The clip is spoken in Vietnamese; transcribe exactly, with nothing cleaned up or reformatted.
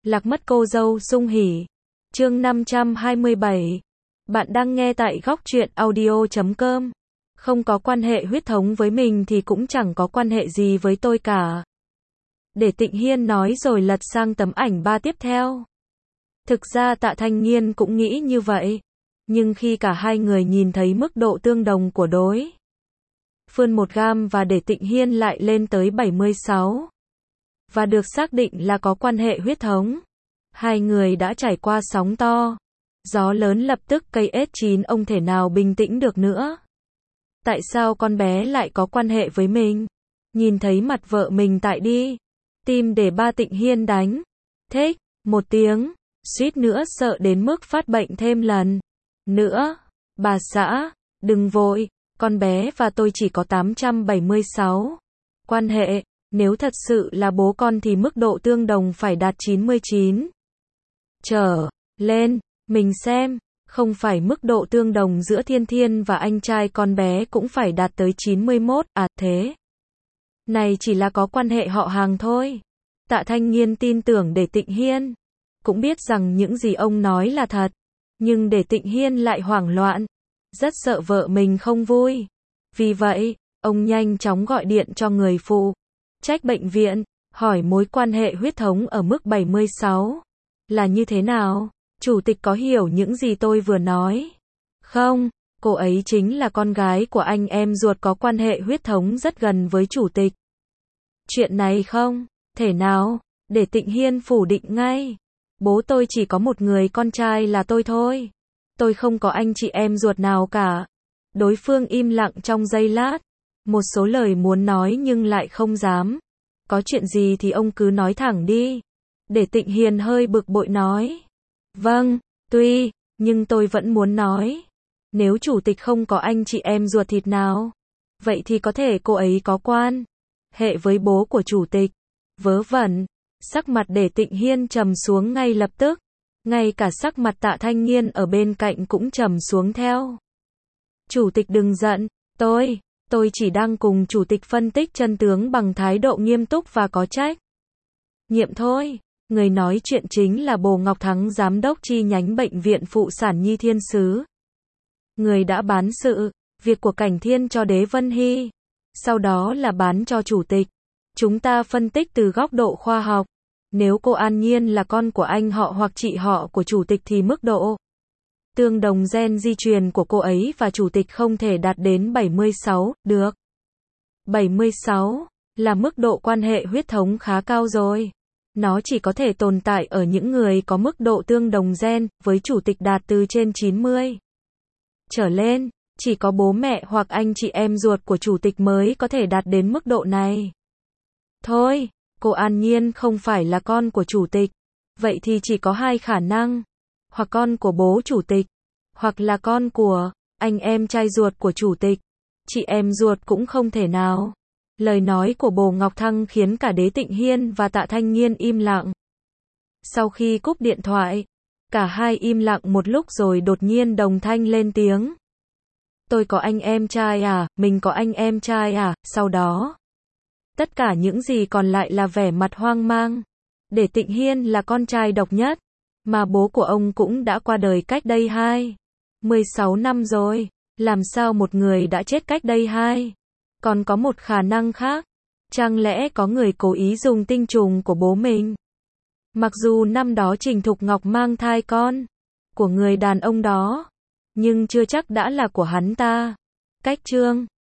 Lạc mất cô dâu sung hỉ. Chương năm trăm hai mươi bảy. Bạn đang nghe tại góc truyện audio chấm com. Không có quan hệ huyết thống với mình thì cũng chẳng có quan hệ gì với tôi cả. Để Tịnh Hiên nói rồi lật sang tấm ảnh ba tiếp theo. Thực ra Tạ Thanh Nghiên cũng nghĩ như vậy. Nhưng khi cả hai người nhìn thấy mức độ tương đồng của đối phương một gam và để Tịnh Hiên lại lên tới bảy mươi sáu. Và được xác định là có quan hệ huyết thống. Hai người đã trải qua sóng to. Gió lớn lập tức cây ét chín ông thể nào bình tĩnh được nữa. Tại sao con bé lại có quan hệ với mình? Nhìn thấy mặt vợ mình tại đi. Tim để ba Tịnh Hiên đánh. Thích, một tiếng. Suýt nữa sợ đến mức phát bệnh thêm lần nữa. Bà xã, đừng vội. Con bé và tôi chỉ có tám trăm bảy mươi sáu. Quan hệ. Nếu thật sự là bố con thì mức độ tương đồng phải đạt chín mươi chín. Trở lên, mình xem, không phải mức độ tương đồng giữa Thiên Thiên và anh trai con bé cũng phải đạt tới chín mươi mốt, à thế. Này chỉ là có quan hệ họ hàng thôi. Tạ Thanh Nghiên tin tưởng để Tịnh Hiên. Cũng biết rằng những gì ông nói là thật. Nhưng để Tịnh Hiên lại hoảng loạn. Rất sợ vợ mình không vui. Vì vậy, ông nhanh chóng gọi điện cho người phụ trách bệnh viện, hỏi mối quan hệ huyết thống ở mức bảy mươi sáu là như thế nào? Chủ tịch có hiểu những gì tôi vừa nói? Không, cô ấy chính là con gái của anh em ruột có quan hệ huyết thống rất gần với chủ tịch. Chuyện này không thể nào, để Tịnh Hiên phủ định ngay. Bố tôi chỉ có một người con trai là tôi thôi. Tôi không có anh chị em ruột nào cả. Đối phương im lặng trong giây lát. Một số lời muốn nói nhưng lại không dám. Có chuyện gì thì ông cứ nói thẳng đi. Để Tịnh Hiền hơi bực bội nói. Vâng, tuy, nhưng tôi vẫn muốn nói. Nếu chủ tịch không có anh chị em ruột thịt nào, vậy thì có thể cô ấy có quan hệ với bố của chủ tịch. Vớ vẩn, sắc mặt để Tịnh Hiên trầm xuống ngay lập tức. Ngay cả sắc mặt Tạ Thanh Nghiên ở bên cạnh cũng trầm xuống theo. Chủ tịch đừng giận, tôi... Tôi chỉ đang cùng chủ tịch phân tích chân tướng bằng thái độ nghiêm túc và có trách nhiệm thôi. Người nói chuyện chính là Bồ Ngọc Thắng, giám đốc chi nhánh bệnh viện phụ sản Nhi Thiên Sứ. Người đã bán sự việc của Cảnh Thiên cho Đế Vân Hy. Sau đó là bán cho chủ tịch. Chúng ta phân tích từ góc độ khoa học. Nếu cô An Nhiên là con của anh họ hoặc chị họ của chủ tịch thì mức độ tương đồng gen di truyền của cô ấy và chủ tịch không thể đạt đến bảy mươi sáu, được. bảy mươi sáu là mức độ quan hệ huyết thống khá cao rồi. Nó chỉ có thể tồn tại ở những người có mức độ tương đồng gen với chủ tịch đạt từ trên chín mươi. Trở lên, chỉ có bố mẹ hoặc anh chị em ruột của chủ tịch mới có thể đạt đến mức độ này. Thôi, cô An Nhiên không phải là con của chủ tịch. Vậy thì chỉ có hai khả năng. Hoặc con của bố chủ tịch, hoặc là con của anh em trai ruột của chủ tịch. Chị em ruột cũng không thể nào. Lời nói của Bồ Ngọc Thăng khiến cả Đế Tịnh Hiên và Tạ Thanh Nghiên im lặng. Sau khi cúp điện thoại, cả hai im lặng một lúc rồi đột nhiên đồng thanh lên tiếng. Tôi có anh em trai à, mình có anh em trai à, sau đó. Tất cả những gì còn lại là vẻ mặt hoang mang. Để Tịnh Hiên là con trai độc nhất. Mà bố của ông cũng đã qua đời cách đây hai mươi sáu năm rồi. Làm sao một người đã chết cách đây hai? Còn có một khả năng khác. Chẳng lẽ có người cố ý dùng tinh trùng của bố mình? Mặc dù năm đó Trình Thục Ngọc mang thai con của người đàn ông đó, nhưng chưa chắc đã là của hắn ta. Cách chương